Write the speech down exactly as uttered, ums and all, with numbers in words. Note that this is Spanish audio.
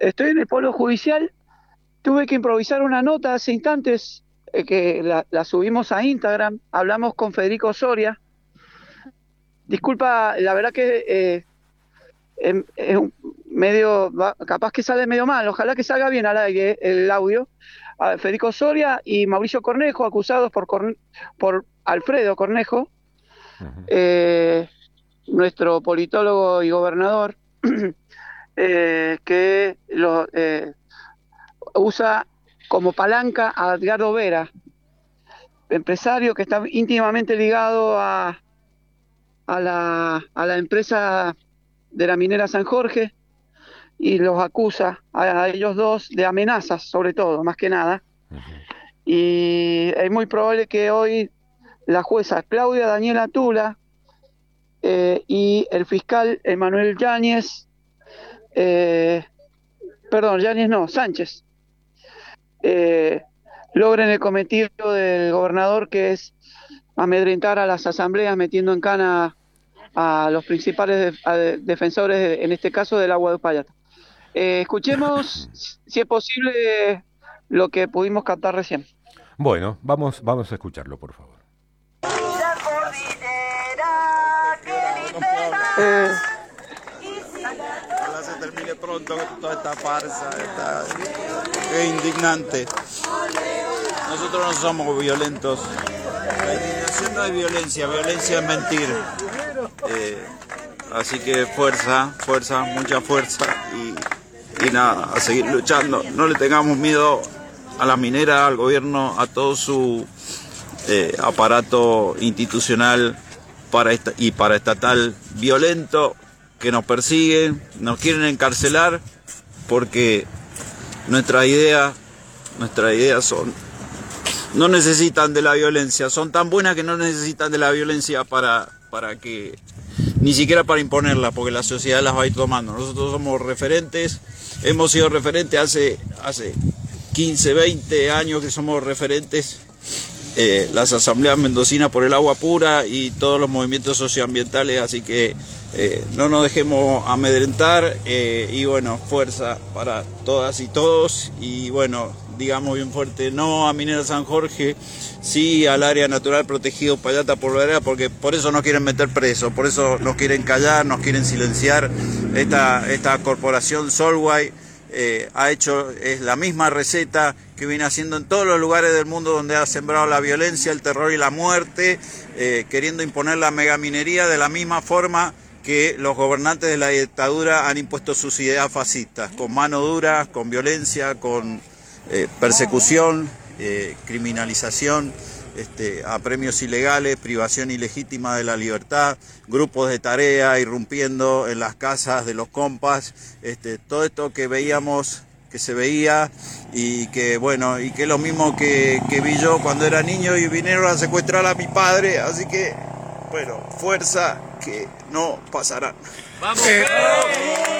estoy en el Polo Judicial. Tuve que improvisar una nota hace instantes, eh, que la, la subimos a Instagram. Hablamos con Federico Soria. Disculpa, la verdad que eh, es, es un medio, va, capaz que sale medio mal. Ojalá que salga bien al aire el audio. A Federico Soria y Mauricio Cornejo, acusados por, Corne, por Alfredo Cornejo, uh-huh. eh, nuestro politólogo y gobernador, eh, que lo... Eh, usa como palanca a Edgardo Vera, empresario que está íntimamente ligado a, a, la, a la empresa de la minera San Jorge, y los acusa a, a ellos dos de amenazas, sobre todo, más que nada. Uh-huh. Y es muy probable que hoy la jueza Claudia Daniela Tula eh, y el fiscal Emanuel Yáñez, eh, perdón, Yáñez no, Sánchez, Eh, logren el cometido del gobernador, que es amedrentar a las asambleas metiendo en cana a, a los principales de, a de, defensores, de, en este caso del agua de Uspallata. Eh, escuchemos, si es posible, lo que pudimos captar recién. Bueno, vamos, vamos a escucharlo, por favor. Eh, Ojalá se termine pronto toda esta farsa, esta... es indignante. Nosotros no somos violentos. La indignación no es violencia, violencia es mentir. Eh, así que fuerza, fuerza, mucha fuerza y, y nada, a seguir luchando. No le tengamos miedo a la minera, al gobierno, a todo su eh, aparato institucional para esta, y paraestatal violento, que nos persiguen, nos quieren encarcelar porque nuestras ideas, nuestras ideas son, no necesitan de la violencia, son tan buenas que no necesitan de la violencia para, para que, ni siquiera para imponerlas, porque la sociedad las va a ir tomando. Nosotros somos referentes, hemos sido referentes hace, hace quince, veinte años que somos referentes, eh, las asambleas mendocinas por el agua pura y todos los movimientos socioambientales, así que Eh, no nos dejemos amedrentar eh, y bueno, fuerza para todas y todos, y bueno, digamos bien fuerte, no a Minera San Jorge, sí al área natural protegido Uspallata Polvorera, porque por eso nos quieren meter presos, por eso nos quieren callar, nos quieren silenciar. Esta, esta corporación Solway eh, ha hecho es la misma receta que viene haciendo en todos los lugares del mundo donde ha sembrado la violencia, el terror y la muerte, eh, queriendo imponer la megaminería de la misma forma que los gobernantes de la dictadura han impuesto sus ideas fascistas, con mano dura, con violencia, con eh, persecución, eh, criminalización, este, a premios ilegales, privación ilegítima de la libertad, grupos de tarea irrumpiendo en las casas de los compas, este, todo esto que veíamos, que se veía y que bueno, y que es lo mismo que, que vi yo cuando era niño y vinieron a secuestrar a mi padre, así que bueno, fuerza, que no pasará. ¡Vamos! Eh,